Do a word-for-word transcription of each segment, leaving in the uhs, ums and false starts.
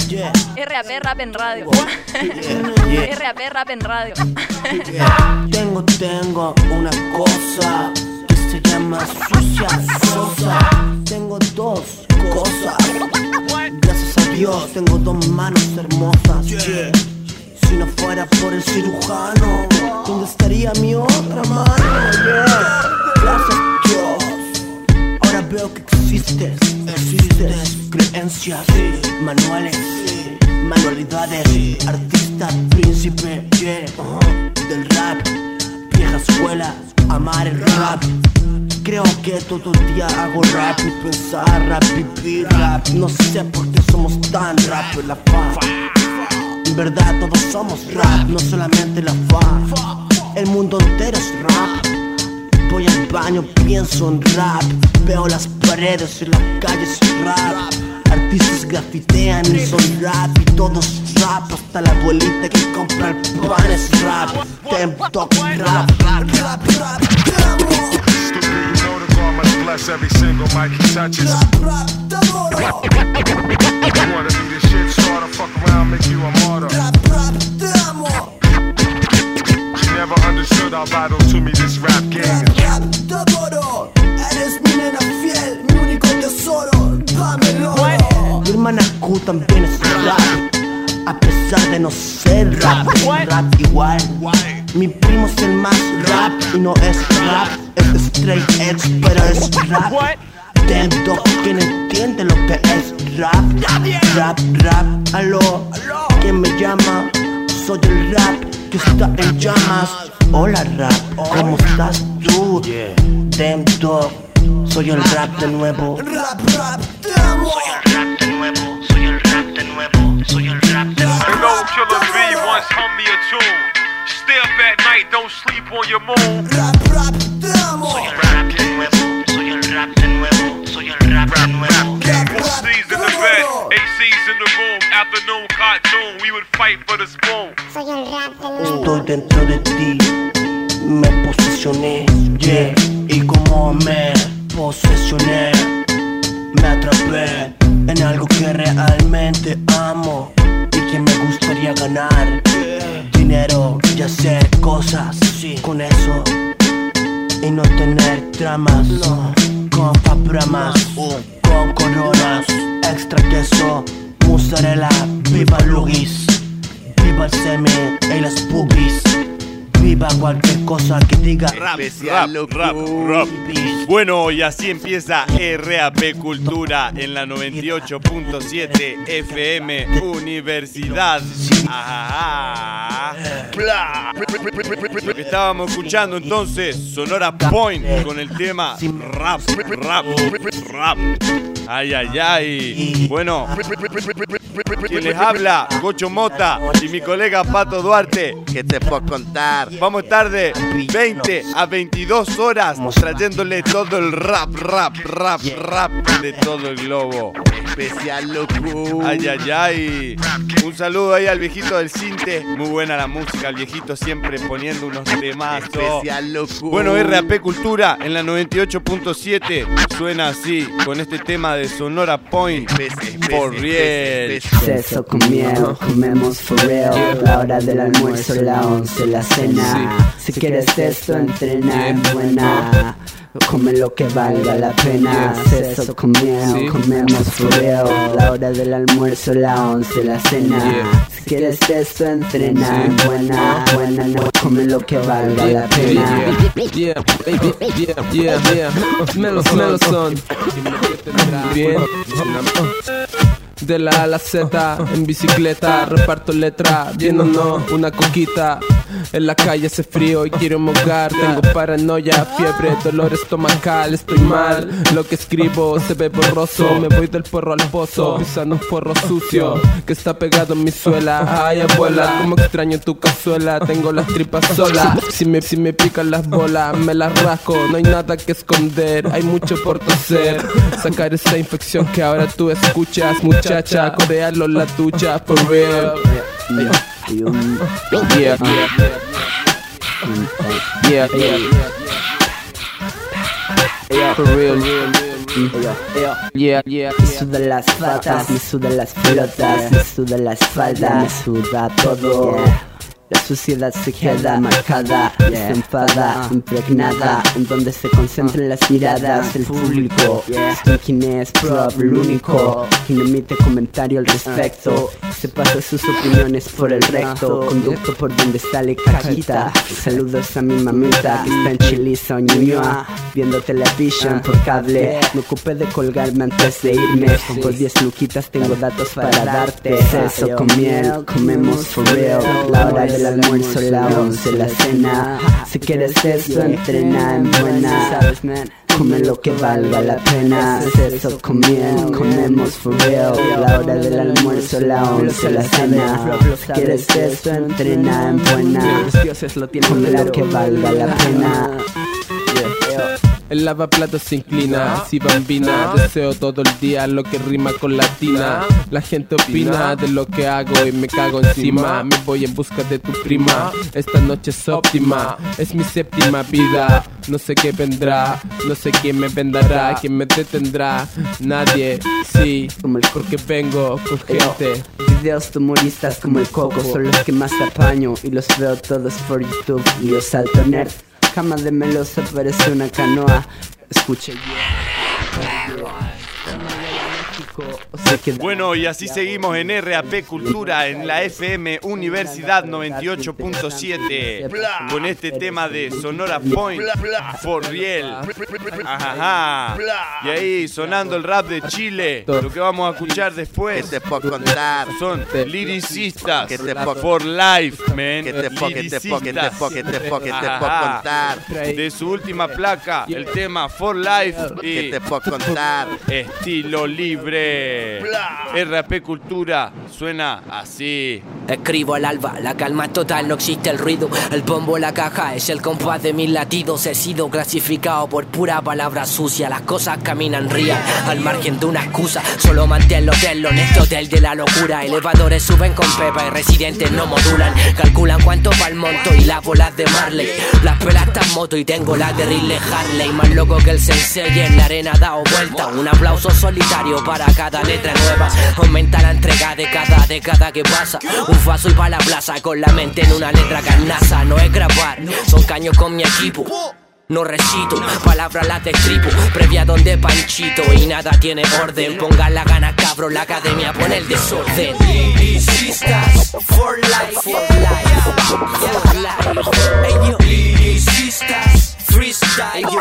yeah. R A P Rap en Radio. Yeah, yeah. R A P Rap en Radio. Yeah. Tengo, tengo una cosa que se llama sucia, sosa. Tengo dos cosas. Gracias a Dios tengo dos manos hermosas. Yeah. Si no fuera por el cirujano, ¿dónde estaría mi otra mano? Yeah. Gracias Dios. Ahora veo que existes, existes creencias, manuales, manualidades, artista, príncipe, yeah, uh-huh, del rap, vieja escuela, amar el rap. Creo que todo el día hago rap y pensar, rap, vivir rap. No sé por qué somos tan rap en la fa. En verdad todos somos rap, no solamente la fa. El mundo entero es rap. Voy al baño, pienso en rap. Veo las paredes en las calles rap. Artistas grafitean y son rap. Y todos rap, hasta la abuelita que compra el pan es rap. Dem Dog rap, rap, rap, rap. Bless every single mic he touches. You wanna be the shit starter, fuck around, make you a martyr. She never understood how vital to me this rap game is. Eres mi nena fiel, mi único tesoro, dámelo. Mi hermana Q también es rap, a pesar de no ser rap, es rap igual. Mi primo es el más rap y no es rap, es straight edge pero es rap. Damn dog, ¿quién entiende lo que es rap? Rap, rap, aló, ¿quién me llama? Soy el rap que está en llamas. Hola rap, ¿cómo estás tú? Damn dog, soy el rap de nuevo. Rap, rap, te amo. Soy el rap de nuevo, soy el rap de nuevo, soy el rap de nuevo. An old Killer B once hummed me a tune. Stay up at night, don't sleep on your moon. Rap, rap, te amo. Soy el rap de nuevo, soy el rap de nuevo, soy el rap de nuevo. C's in the bed, A C's in the room. Afternoon cartoon, we would fight for the spoon. Soy el rap de nuevo. Estoy dentro de ti, me posesioné, yeah. Y como me posesioné, me atrapé en algo que realmente amo y que me gustaría ganar. Dinero y hacer cosas, sí, con eso. Y no tener tramas, no, con papramas, con coronas, extra queso, mozzarella, viva Lugis, viva el semen y las boobies. Viva cualquier cosa que diga rap, rap, rap, rap. Bueno, y así empieza R A P Cultura en la noventa y ocho punto siete F M Universidad. Ajá. Lo que estábamos escuchando entonces, Sonora Point con el tema rap, rap, rap. Ay, ay, ay. Bueno, quien les habla, Gocho Mota y mi colega Pato Duarte. ¿Qué te puedo contar? Vamos a estar de veinte a veintidós horas trayéndole todo el rap, rap, rap, rap de todo el globo. Especial loco. Ay, ay, ay. Un saludo ahí al viejito del Cinte. Muy buena la música, el viejito siempre poniendo unos temazos. Especial loco. Bueno, R A P Cultura en la noventa y ocho punto siete suena así, con este tema de Sonora Point. For real. Sexo con miel, comemos for real. La hora del almuerzo, la once, la cena. Si quieres esto, entrena en buena. Come lo que valga la pena. Sexo con miel, comemos for real. La hora del almuerzo, la once, la cena. Si quieres esto, entrena en buena. Buena, no, come lo que valga la pena. Yeah, baby, yeah, yeah, yeah. Melo, melo son. Bien. De la A a la Z, en bicicleta, reparto letra, bien o no, una coquita. En la calle hace frío y quiero mojar. Tengo paranoia, fiebre, dolor estomacal. Estoy mal, lo que escribo se ve borroso. Me voy del porro al pozo, pisando un porro sucio que está pegado en mi suela. Ay abuela, como extraño tu cazuela. Tengo las tripas solas, si me, si me pican las bolas me las rasco. No hay nada que esconder, hay mucho por toser. Sacar esa infección que ahora tú escuchas. Muchacha, corealo en la ducha, for real. Yeah, yeah, yeah, yeah. For real, yeah, yeah. Me sudan las patas, me sudan las pelotas, me sudan la espalda, me suda todo. La suciedad se queda marcada, se enfada, impregnada, en donde se concentran las miradas del público. Soy quien es prop, el único, quien emite comentario al respecto. Se pasa sus opiniones por el recto, conducto por donde sale caquita. Saludos a mi mamita que está en Chiliza o Ñuñoa, viendo televisión por cable. Me ocupé de colgarme antes de irme, por diez luquitas tengo datos para darte. Sexo con miel, comemos for real, la hora de el almuerzo, la once, la cena. Si quieres eso, entrena en buena. Come lo que valga la pena. Sexo con miel, comemos for real. La hora del almuerzo, la once, la cena. Si quieres eso, entrena en buena. Come lo que valga la pena. El lavaplatos se inclina, si bambina. Deseo todo el día lo que rima con latina. La gente opina de lo que hago y me cago encima. Me voy en busca de tu prima. Esta noche es óptima, es mi séptima vida. No sé qué vendrá, no sé quién me vendará, quién me detendrá. Nadie, sí, porque vengo con gente. Videos de humoristas como el Coco son los que más apaño y los veo todos por YouTube. Y yo salto nerd, cama de melosa parece una canoa. Escuche Bueno, y así seguimos en R A P Cultura, en la F M Universidad noventa y ocho punto siete, con este tema de Sonora Point, For Real. Ajá. Y ahí sonando el rap de Chile. Lo que vamos a escuchar después, ¿Qué te puedo contar? son liricistas, ¿Qué te puedo- For Life, man. ¿Qué te puedo, qué te puedo, qué te puedo, qué te puedo, qué te puedo Ajá. contar? De su última placa, el tema For Life ¿Qué y te puedo contar? Estilo Libre. R A P Cultura suena así. Escribo al alba, la calma es total, no existe el ruido. El bombo, la caja, es el compás de mis latidos. He sido clasificado por pura palabra sucia. Las cosas caminan real, al margen de una excusa. Solo manténlo del honesto del de la locura. Elevadores suben con pepa y residentes no modulan. Calculan cuánto va el monto y las bolas de Marley. Las pelas están moto y tengo la de Ridley Harley. Más loco que el sensei en la arena dado vuelta. Un aplauso solitario para cada letra nueva. Aumenta la entrega de cada década que pasa. Un faso y pa' la plaza con la mente en una letra carnaza. No es grabar, son caños con mi equipo. No recito, palabras las destripo. Previa donde Panchito y nada tiene orden. Pongan la gana cabro, la academia pone el desorden. Lyricistas, for life, for life, for life. Hey, yo. Lyricistas, freestyle, yo.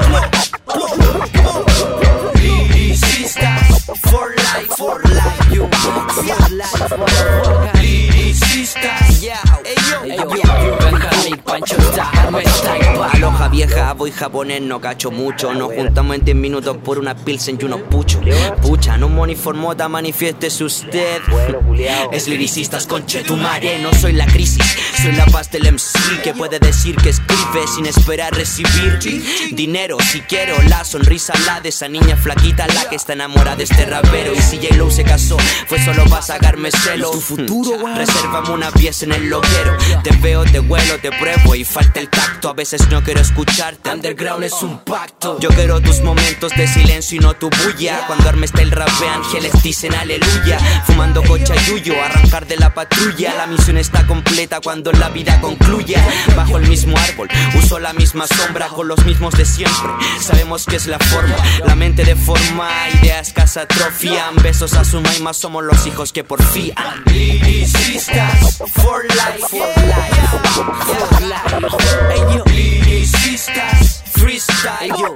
Lyricistas, for life, for life, yo. For life, for Lyricistas, yeah. Hey, yo, hey, yo. Venga mi Pancho Star, me está igual. Aloha vieja, voy japonés, no cacho mucho. Nos juntamos en diez minutos por una pilsen y unos puchos. Pucha, no money for mota, manifiéstese usted. Es Lyricistas, conchetumare. No soy la crisis, soy la paz del M C que puede decir que escribe sin esperar recibir dinero. Si quiero la sonrisa, la de esa niña flaquita, la que está enamorada de este rapero. Y si J-Lo se casó, fue solo para sacarme celos. Tu futuro, resérvame una pieza en el loquero. Te veo, te huelo, te pruebo y falta el tacto. A veces no quiero escucharte, underground es un pacto. Yo quiero tus momentos de silencio y no tu bulla. Cuando armes el rap, ángeles dicen aleluya. Fumando cocha yuyo, arrancar de la patrulla. La misión está completa cuando la vida concluya. Bajo el mismo árbol, uso la misma sombra con los mismos de siempre. Sabemos que es la forma, la mente deforma, ideas escasa atrofian. Besos a su maima, somos los hijos que porfían. Lyricistas, for life, for life, for life. Hey, yo. Lyricistas, freestyle, yo.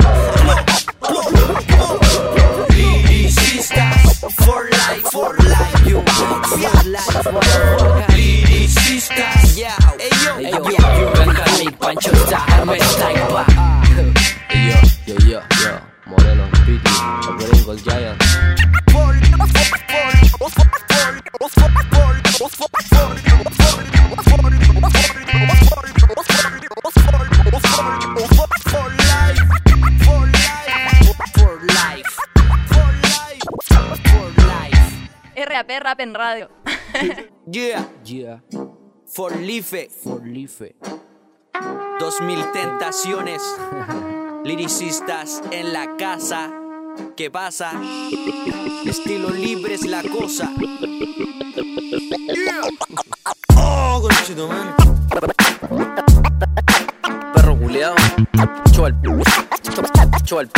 Lyricistas, for life, for life, yo. For life, for Lyricistas, yeah. Hey, yo, hey, yo. Venga mi Pancho Star, me está igual. Hey, yo, yo, yo, yo. Moreno, Piti, el gringo, el Giant. R A P Rap en Radio. Yeah, Yeah, for life, for life. dos mil tentaciones. Liricistas en la casa. ¿Qué pasa? Estilo libre es la cosa. Oh, conchito, man. Perro culeado. Chual. Chual.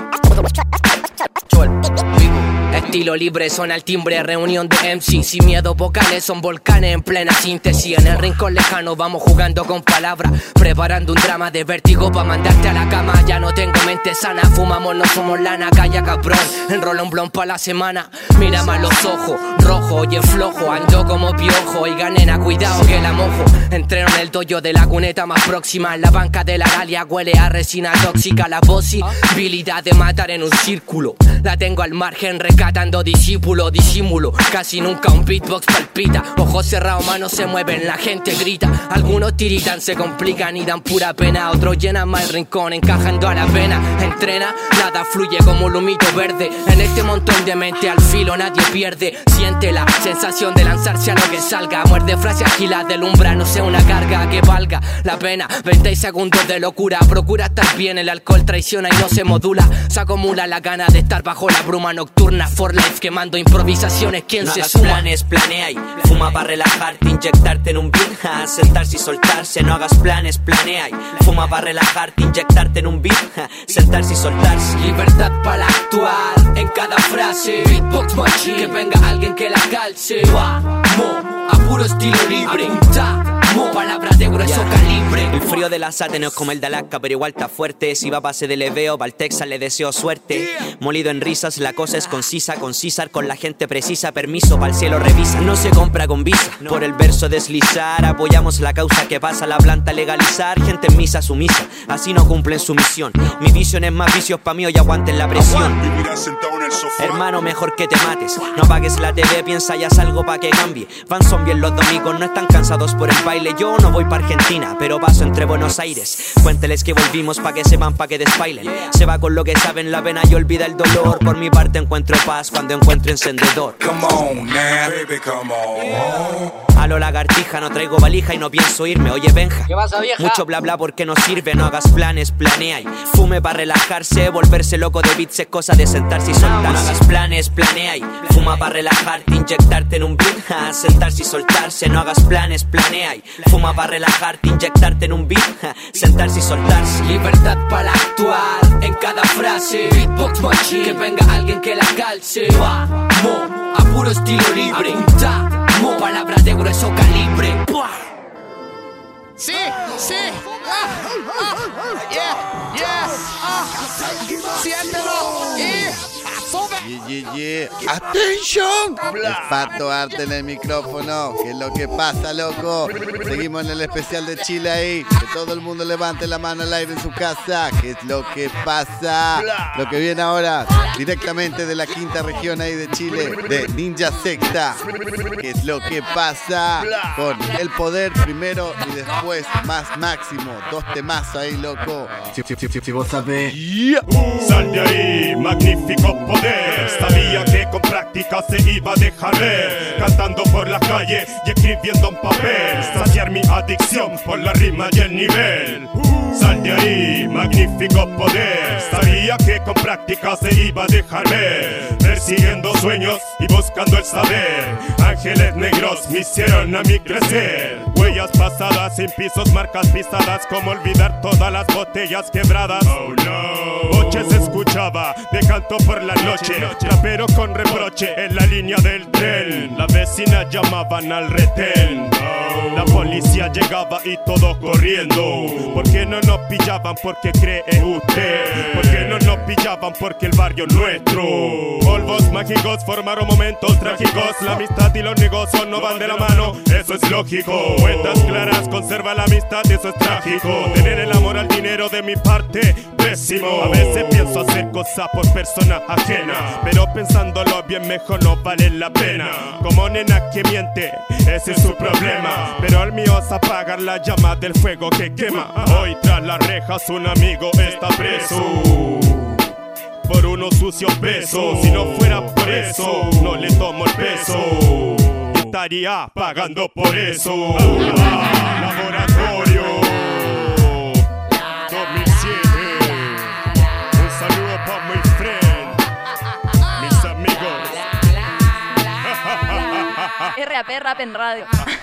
Chual. Estilo libre, suena el timbre, reunión de M C. Sin miedo, vocales son volcanes en plena síntesis. En el rincón lejano vamos jugando con palabras, preparando un drama de vértigo pa' mandarte a la cama. Ya no tengo mente sana, fumamos, no somos lana. Calla cabrón, enrola un blon pa' la semana. Mírame a los ojos, rojo, oye flojo. Ando como piojo, oiga nena, cuidado que la mojo. Entreno en el dojo de la cuneta más próxima. En la banca de la Galia huele a resina tóxica. La posibilidad de matar en un círculo la tengo al margen, rescatando discípulo, disimulo. Casi nunca un beatbox palpita. Ojos cerrados, manos se mueven, la gente grita. Algunos tiritan, se complican y dan pura pena. Otros llenan más el rincón, encajando a la pena. Entrena, nada fluye como un humito verde. En este montón de mente al filo nadie pierde. Siente la sensación de lanzarse a lo que salga. Muerde frase ágil, deslumbra, no sea una carga que valga la pena. veinte segundos de locura, procura estar bien. El alcohol traiciona y no se modula. Se acumula la gana de estar bajo la bruma nocturna. For life quemando improvisaciones, ¿quién no se hagas suma? Planes, planea y fuma para relajarte, inyectarte en un beat, ja, sentarse y soltarse. No hagas planes, planea y fuma para relajarte, inyectarte en un beat, ja, sentarse y soltarse. Libertad para actuar en cada frase. Beatbox machine, que venga alguien que la calce. Vamos, a puro estilo libre. Apuntamos, palabras de grueso yeah. calibre. El frío de la Sate no es como el de Alaska, pero igual está fuerte. Si va a pase de leveo, pa'l Texas le deseo suerte. Molido en risas, la cosa es concisa. Concisar con la gente precisa, permiso pa'l cielo revisa. No se compra con visa, por el verso deslizar. Apoyamos la causa que pasa, la planta legalizar. Gente en misa sumisa, así no cumplen su misión. Mi visión es más vicios pa' mí, hoy aguanten la presión. Hermano, mejor que te mates. No apagues la T V, piensa ya es algo pa' que cambie. Van zombies los domingos, no están cansados por el baile. Yo no voy pa' Argentina, pero paso entre Buenos Aires. Cuénteles que volvimos pa' que sepan, pa' que despailen. Se va con lo que saben la pena y olvida el dolor. Por mi parte encuentro paz cuando encuentro encendedor. Come on, now, baby, come on. A lo lagartija, no traigo valija y no pienso irme. Oye, Benja, ¿qué pasa, vieja? Mucho bla bla porque no sirve. No hagas planes, planea y fume para relajarse. Volverse loco de beats es cosa de sentarse y soltar. No hagas planes, planea y fuma para relajarte, inyectarte en un beat, ja, sentarse y soltarse. No hagas planes, planea y fuma para relajarte, inyectarte en un beat, ja, sentarse y soltarse. Libertad para actuar en cada frase. Beatbox machine, que venga alguien que la calce. Vamos, a puro estilo libre. Apuntamos, palabras de grueso calibre. Sí, sí, ah, ah, yeah, yeah, ah, siéntelo y sube. Yeah, yeah, yeah. ¡Atención! El Pato Arte en el micrófono. ¿Qué es lo que pasa, loco? Seguimos en el especial de Chile ahí. Que todo el mundo levante la mano al aire en su casa. ¿Qué es lo que pasa? Lo que viene ahora, directamente de la quinta región ahí de Chile, de Ninja Secta. ¿Qué es lo que pasa? Con El Poder primero y después Más Máximo. Dos temazos ahí, loco. Si, si, si, si vos sabés. Yeah. Sal de ahí, magnífico poder. Sabía que con práctica se iba a dejar ver. Cantando por la calle y escribiendo en papel. Saciar mi adicción por la rima y el nivel. Sal de ahí, magnífico poder. Sabía que con práctica se iba a dejar ver. Persiguiendo sueños y buscando el saber. Ángeles negros me hicieron a mí crecer. Huellas pasadas sin pisos, marcas pisadas. Como olvidar todas las botellas quebradas. Oh no. Boche se escuchaba de canto por la noche. Trapero con reproche en la línea del tren. La vecina llamaban al retén. La policía llegaba y todo corriendo. ¿Por qué no nos pillaban? Porque cree usted. ¿Por qué no nos pillaban? Porque el barrio nuestro. Polvos mágicos formaron momentos trágicos. La amistad y los negocios no van de la mano. Eso es lógico. Cuentas claras, conserva la amistad, eso es trágico. Tener el amor al dinero de mi parte, pésimo. A veces pienso hacer cosas por persona ajena, pero pensándolo bien mejor no vale la pena. Como nena que miente, ese es su problema. Pero el mío es apagar la llama del fuego que quema. Hoy tras las rejas un amigo está preso por unos sucios besos. Si no fuera por eso, no le tomo el peso. Estaría pagando por eso. Ah, laboratorio dos mil siete. R A P Rap en Radio.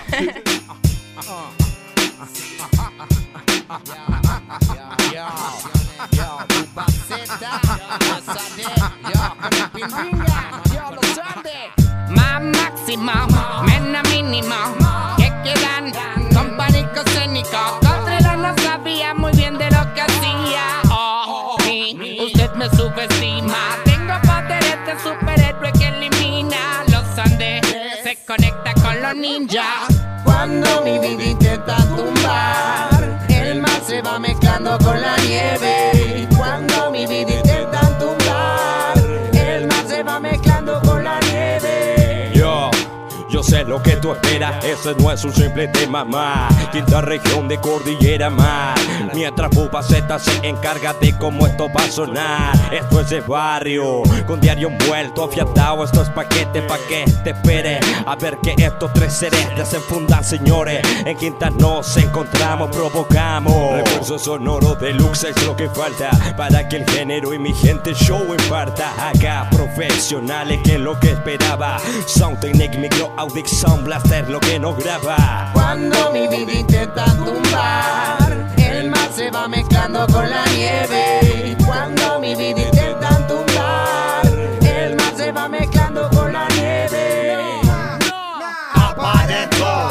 Más máximo, menos mínimo, que quedan con pánico escénico. Contreras no sabía muy bien de lo que hacía. Oh, mi, usted me subestima. Tengo poderes de superhéroe que elimina los Andes. Se conecta con los ninjas. Cuando mi vida intenta tumbar, el mar se va mezclando con la nieve. Cuando mi vida intenta tumbar, el mar se va mezclando con la nieve. Yo, yo sé lo que tú esperas, ese no es un simple tema más. Quinta región de Cordillera Mar. Mientras Bubaceta se encarga de cómo esto va a sonar. Esto es de barrio, con diario envuelto, afiatado. Esto es paquete pa' que te espere. A ver que estos tres seres desenfundan, señores. En Quinta nos encontramos, provocamos. Recursos sonoros deluxe es lo que falta para que el género y mi gente show imparta. Acá profesionales que es lo que esperaba. Sound Technique, micro, audic, sound blaster, lo que nos graba. Cuando mi vida intenta tumbar, el mar se va mezclando con la nieve. Cuando mi vida intenta tumbar, el mar se va mezclando con la nieve. Aparento,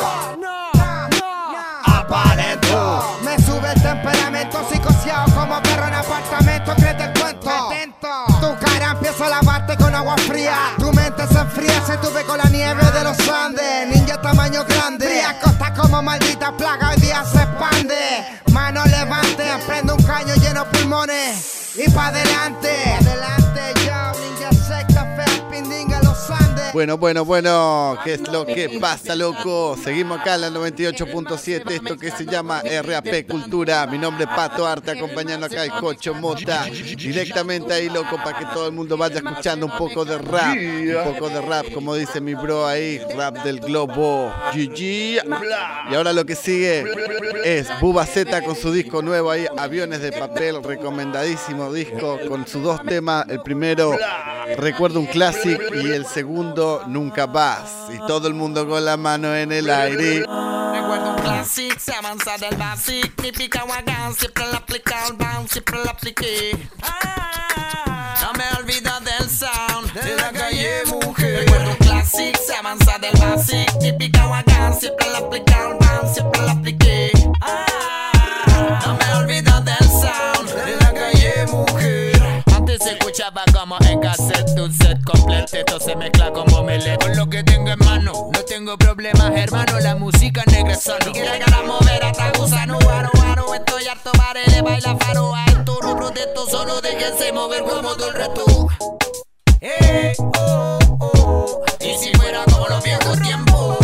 aparento. Me sube el temperamento psicoseado como perro en apartamento. Créete el cuento. Tu cara empieza a lavarte con agua fría. Tu mente se enfría, se tuve con la nieve de los Andes. Ninja tamaño grande. Fría costa como maldita plaga, hoy día se expande. Mano levante, prende un caño lleno pulmones. Y pa' adelante. Adelante, yo, ninja secta, fea, pindinga, los Andes. Bueno, bueno, bueno, ¿qué es lo que pasa, loco? Seguimos acá en la noventa y ocho punto siete, esto que se llama R A P Cultura. Mi nombre es Pato Arte, acompañando acá el Cocho Mota. Directamente ahí, loco, para que todo el mundo vaya escuchando un poco de rap. Un poco de rap, como dice mi bro ahí, rap del globo. G G. Y ahora lo que sigue es Bubaceta con su disco nuevo ahí, Aviones de Papel, recomendadísimo disco, con sus dos temas. El primero, Recuerdo un Classic, y el segundo, Nunca Vas. Y todo el mundo con la mano en el aire. Recuerdo un classic, se avanza del basic. Ni pica guagán, siempre la aplica el bounce, siempre la apliqué. No me olvido del sound de la calle, mujer. Recuerdo un classic, se avanza del basic. Ni pica guagán, siempre la aplica el bounce, siempre la apliqué. No me olvido del sound de la calle, mujer. Antes se escuchaba como en cassette, un set completo, esto se mezcla como melet. Con lo que tengo en mano, no tengo problemas, hermano, la música negra es sano. Si quieres que la mover hasta gusano, aro, aro, estoy harto, le baila faro. A esto no protesto, solo déjense mover como todo el resto. Eh, oh, oh, y si fuera como los viejos tiempos.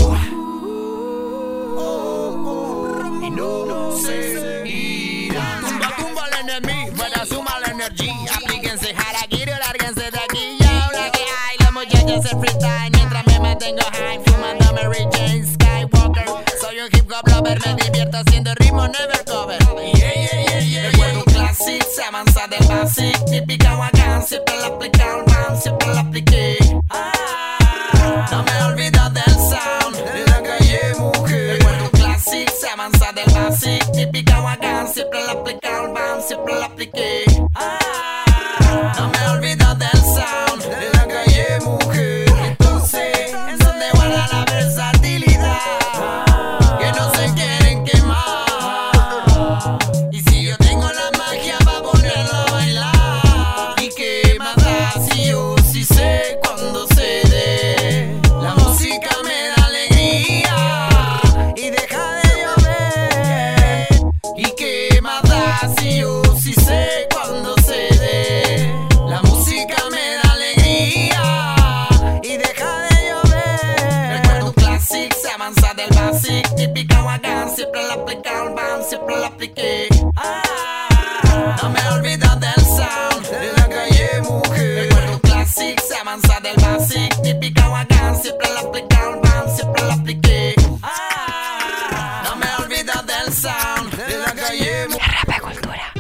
Oh, oh, y no se irá. Tumba, tumba al enemigo, fuera suma la energía. Aplíquense harakiri, lárguense de aquí. Ya habla que hay, los muchachos el freestyle. Mientras me mantengo high, fumando Mary Jane Skywalker. Soy un hip hop lover, me divierto haciendo ritmo never cover. Yeah, yeah, yeah, yeah. Recuerdo un classic, se avanza del basic. Ni pica guagán, siempre la aplica el bounce, siempre la apliqué. No me olvido del sound de la calle, mujer. Recuerdo un classic, se avanza del basic. Ni pica guagán, siempre la aplica el bounce, siempre la apliqué. No me olvido del sound de la calle, mujer. Entonces, ¿en dónde guarda la versatilidad? Que no se quieren quemar. Y si yo tengo la magia para ponerlo a bailar, ¿y qué más da si yo sí sé cuando se dé? La música me da alegría y deja de llover. ¿Y qué más da si yo sí sé cuando se dé? La música me da alegría y deja de llover. Recuerdo un classic, se avanza del basic. Ni pica guagán, siempre la aplica el bounce, siempre la apliqué. No me olvido del sound de la calle, mujer. Recuerdo un classic, se avanza del basic. Ni pica guagán, siempre la aplica el bounce, siempre la apliqué. No me olvido del sound de la calle, mujer. R A P Cultura.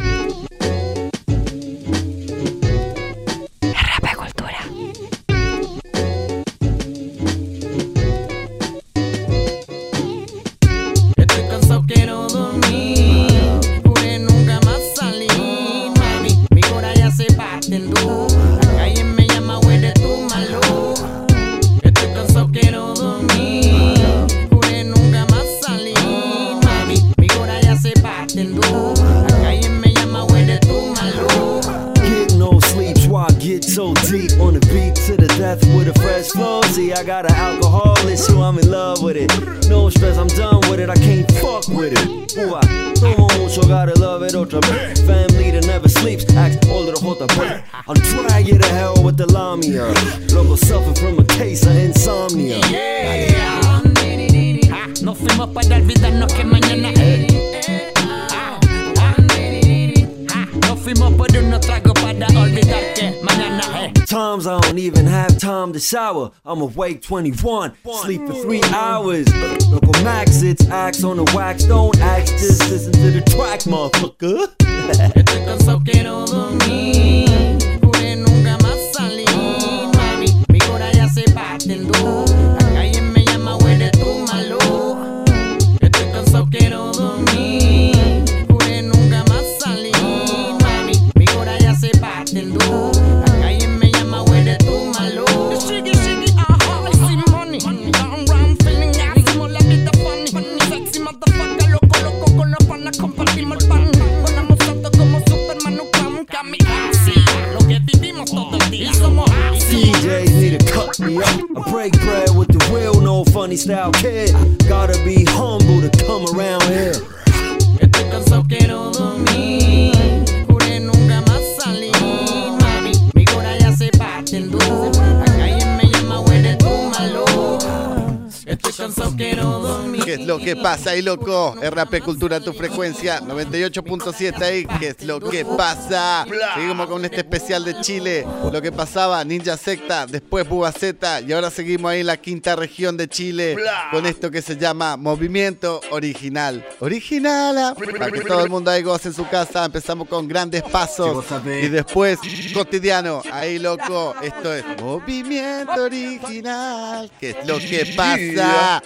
R A P Cultura. insomnia. Loco suffer from a case of insomnia. Yeah. Ah, nos fuimos para olvidarnos que mañana eh. ah, ah, ah, nos fuimos por unos tragos para olvidar que mañana eh. Times I don't even have time to shower. I'm awake twenty-one, sleep for three hours. Local Max, it's axe on the wax. Don't axe, just listen to the track, motherfucker. Estoy cansado, quiero dormir. Juré nunca más salir. Mami, mi hora ya se parte en dos. La calle me llama, huele tu malo. Estoy cansado, quiero dormir. Juré nunca más salir. Mami, mi hora ya se parte en dos. La calle me llama, huele tu malo. Shiggy, shiggy, aha, I see money. Down round feeling asimo, la vida funny. Sexy motherfucker, loco, loco, con los panas compartimos el pan. D Js need to cut me up. I break bread with the real, no funny style kid. Gotta be humble to come around here. Estoy cansado, quiero dormir. Juré nunca más salir. Mami, mi hora ya se parte en dos. La calle me llama, huele tu malo. Estoy cansado, quiero dormir. ¿Qué es lo que pasa ahí, loco? R A P Cultura, tu frecuencia noventa y ocho punto siete ahí. ¿Qué es lo que pasa? Seguimos con este especial de Chile. Lo que pasaba, Ninja Secta, después Bubaceta. Y ahora seguimos ahí en la quinta región de Chile con esto que se llama Movimiento Original. Original, ah, para que todo el mundo ahí goce en su casa. Empezamos con Grandes Pasos. Y después Cotidiano. Ahí, loco, esto es Movimiento Original. ¿Qué es lo que pasa?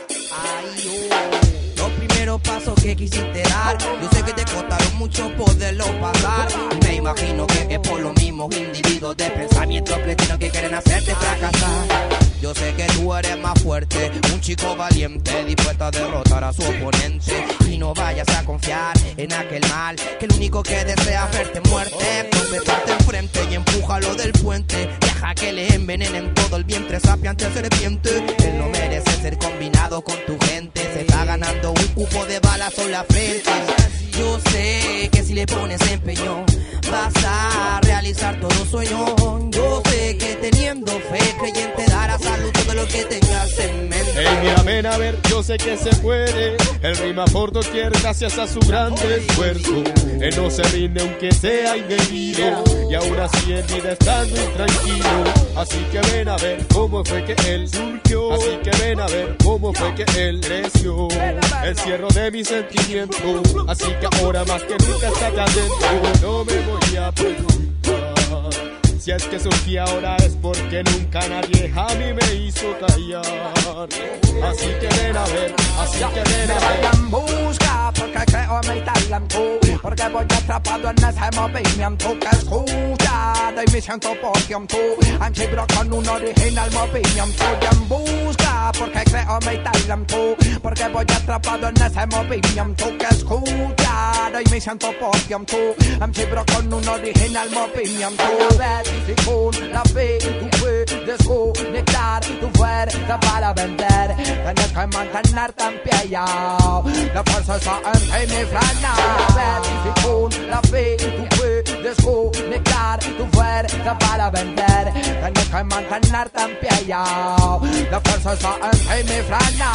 Los primeros pasos que quisiste dar, yo sé que te costaron mucho poderlo pasar. Y me imagino que es por los mismos individuos de pensamientos pletinos que quieren hacerte fracasar. Yo sé que tú eres más fuerte, un chico valiente, dispuesto a derrotar a su oponente. Y no vayas a confiar en aquel mal, que el único que desea verte muerte. Tropezarte enfrente y empújalo del puente. Deja que le envenenen todo el vientre, sapiante serpiente. Él no merece ser combinado con tu gente. Se está ganando un cupo de balas en la frente. Yo sé que si le pones empeño vas a realizar todo sueño. Yo sé que teniendo fe creyente dará salud todo lo que tengas en mente. Ey, mira, ven a ver, yo sé que se puede. Él rima por doquier gracias a su gran esfuerzo. Él no se rinde aunque sea indebido. Y aún así en vida estando intranquilo. Así que ven a ver cómo fue que él surgió. Así que ven a ver cómo fue que él creció. Encierro de mi sentimiento. Así que ahora más que nunca está allá adentro. No me voy a preguntar si es que surgí ahora es porque nunca nadie a mí me hizo callar. Así que ven a ver, así que ven a ver. Me voy en busca porque creo en mi talento. Porque voy atrapado en ese movimiento que escucha y me siento por tiempo. Anchibro con un original movimiento. Voy en busca porque creo en mi talento. Porque voy atrapado en ese movimiento que escucha y me siento por tiempo. Anchibro con un original movimiento. Si con la fe tú puedes conectar tu fuerza para vender, tienes que mantenerte en pie ya. La fuerza está en ti, mi frana. Si con la fe tú puedes conectar tu fuerza para vender, tienes que mantenerte en pie ya. La fuerza está en ti, mi frana.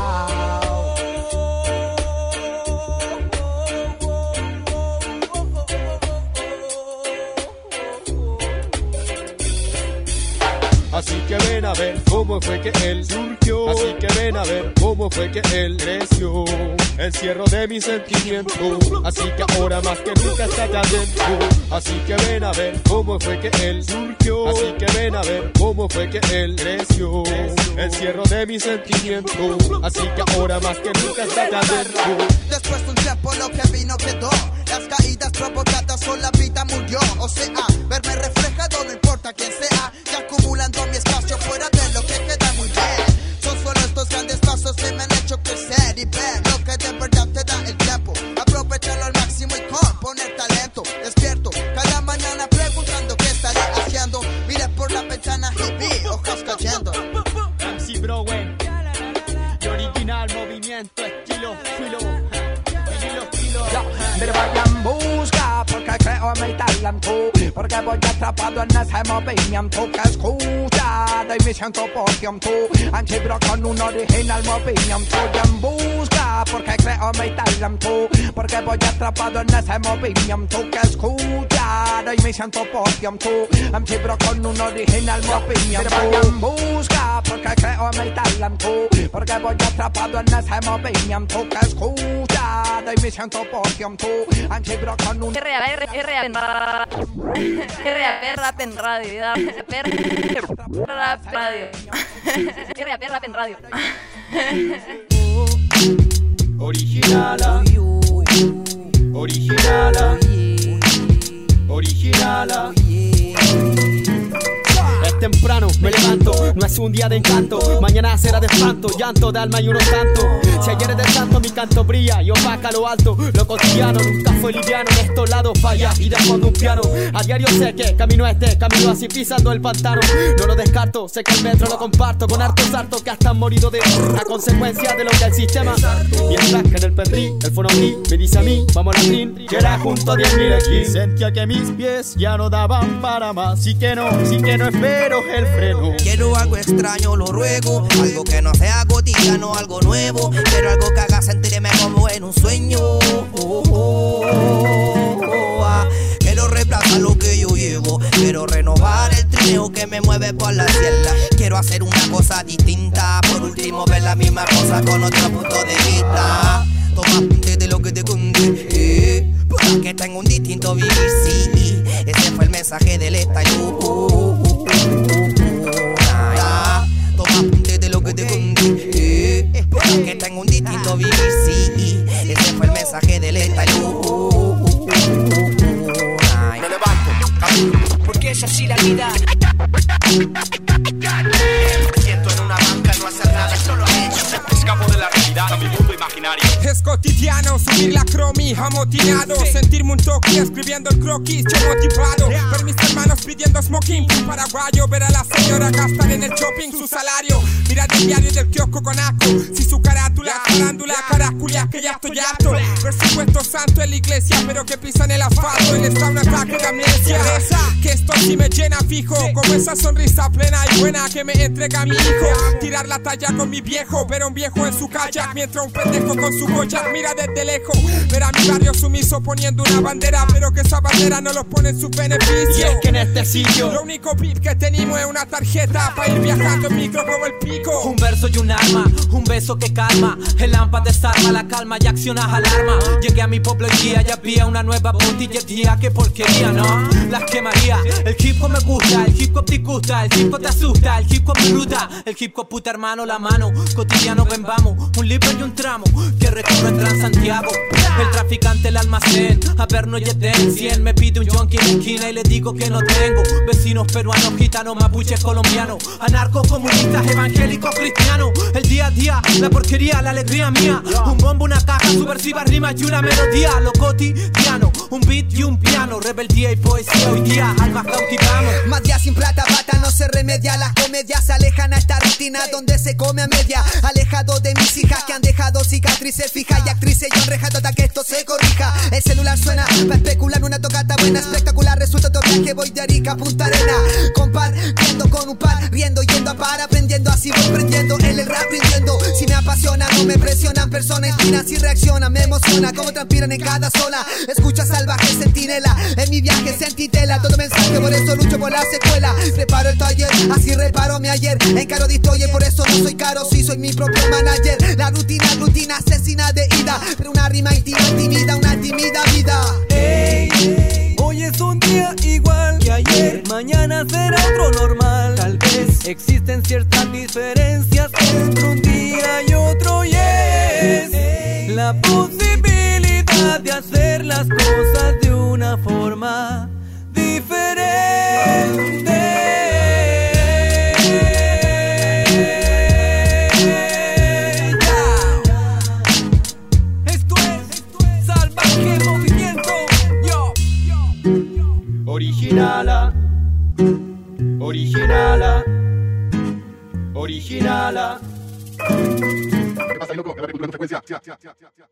Así que ven a ver cómo fue que él surgió. Así que ven a ver cómo fue que él creció. Encierro de mi sentimiento. Así que ahora más que nunca está allá adentro. Así que ven a ver cómo fue que él surgió. Así que ven a ver cómo fue que él creció. Encierro de mi sentimiento. Así que ahora más que nunca está allá adentro. Después de un tiempo lo que vino quedó. Las caídas provocadas con la vida murió. O sea, verme reflejado no importa quién sea. Y acumulando mi espacio fuera de lo que queda muy bien. Son solo estos grandes pasos que me han hecho crecer y ver lo que de verdad te da el tiempo. Aprovecharlo al máximo y con poner talento. Despierto cada mañana preguntando qué estaré haciendo. Miré por la ventana y vi hojas cayendo. M C Browen y original movimiento, estilo, filo. Me voy en busca porque creo creo mi talento, porque voy atrapado en ese movimiento que escucha y me siento por tiempo. Anchibro con un original movimiento y en busca, porque creo mi talento, porque voy atrapado en ese movimiento que escucha y me siento por tiempo. Anchibro con un original movimiento y en busca, porque creo mi talento, porque voy atrapado en ese movimiento que escucha y me siento por tiempo. Anchibro con un R A P R A P Rap en radio. Rap radio. R A P Rap en radio. Originala. Originala. Originala. Es temprano, me levanto, no es un día de encanto. Mañana será de espanto, llanto de alma y uno tanto. Si ayer es de santo, mi canto brilla y opaca lo alto. Lo cotidiano nunca fue liviano, en estos lados falla y de fondo un piano. A diario sé que camino este, camino así pisando el pantano. No lo descarto, sé que el metro lo comparto con hartos hartos que hasta han morido de a consecuencia de lo que el sistema. Mientras que en el Petri, el fonogri me dice a mí, vamos a la trin, que era junto a diez mil aquí. Sentía que mis pies ya no daban para más. Sí que no, sí que no espero el freno. Quiero algo extraño, lo ruego, algo que no sea cotidiano, algo nuevo. Quiero algo que haga sentirme como en un sueño. Oh, oh, oh, oh, ah. Quiero reemplazar lo que yo llevo. Quiero renovar el trineo que me mueve por la sierra. Quiero hacer una cosa distinta. Por último ver la misma cosa con otro punto de vista. Toma apunte de lo que te conté, eh, porque tengo un distinto vivir, sí. Ese fue el mensaje del estallido. Oh, oh, oh, ah, toma apunte de lo que te conté, eh, porque tengo un distinto vivir, sí. Ese fue el mensaje del estallido. Me levanto, camino, porque es así la vida. Me siento en una banca y no hacer nada, esto lo he hecho. Escapo de la realidad a mi mundo imaginario. Es cotidiano, subir la cromi, amotinado, sentirme un toque, escribiendo el croquis, yo motivado. Ver mis hermanos pidiendo smoking, fui paraguayo, ver a la señora gastar en el shopping su salario. Mirar el diario del kiosco con asco, si su carátula, farándula, caraculia, que ya estoy harto. Ver su puesto santo en la iglesia, pero que pisan el asfalto y les da un ataque de amnesia. Que esto sí me llena fijo, como esa sonrisa plena y buena que me entrega mi hijo. Tirar la talla con mi viejo, ver a un viejo en su kayak, mientras un pendejo con su Goya mira desde lejos. Ver a mi barrio sumiso poniendo una bandera, pero que esa bandera no los pone en su beneficio. Y es que en este sitio lo único pip que tenemos es una tarjeta para ir viajando en micro como el pico. Un verso y un arma, un beso que calma. El lámpara desarma la calma y accionas alarma. Llegué a mi pueblo y día ya había una nueva botillería. Qué porquería, ¿no? Las quemaría. El hip hop me gusta, el hip hop te gusta, el hip hop te asusta, el hip hop me ruta. El hip hop puta hermano, la mano. Cotidiano ven vamos, un libro y un tramo que recorro en Transantiago. El traficante, el almacén, a ver no yeten cien. Me pide un junkie en la esquina y le digo que no tengo. Vecinos peruanos, gitanos, mapuches, colombianos, anarcos, comunistas, evangélicos, cristianos. El día a día, la porquería, la alegría mía. Un bombo, una caja, subversiva, rimas y una melodía. Lo cotidiano, un beat y un piano. Rebeldía y poesía, hoy día almas cautivamos. Más días sin plata, pata, no se remedia. Las comedias se alejan a esta rutina donde se come a media. Alejado de mis hijas que han dejado cicatrices fijas y actrices yo enrejado hasta que esto se corrija. El celular suena para especular una tocata buena, espectacular. Resulta otro viaje, voy de Arica a Punta Arena. Compartiendo con un par, riendo, yendo a par, aprendiendo. Así voy prendiendo en el rap, rindiendo. Si me apasiona, no me presionan. Personas inspiran, si reaccionan, me emociona. Como transpiran en cada zona. Escucha salvaje, sentinela. En mi viaje sentí tela, todo mensaje, por eso lucho por la secuela. Preparo el taller, así reparo mi ayer. Encaro de historia, por eso no soy caro, sí soy mi propio manager. La rutina, rutina asesina de ida, pero una rima íntima, tímida, una tímida vida. Hey, hey, hoy es un día igual que ayer, mañana será otro normal. Tal vez existen ciertas diferencias entre un día y otro, yes. La posibilidad de hacer las cosas de una forma diferente. Originala, originala, originala. ¿Qué pasa ahí, loco? ¿Qué frecuencia?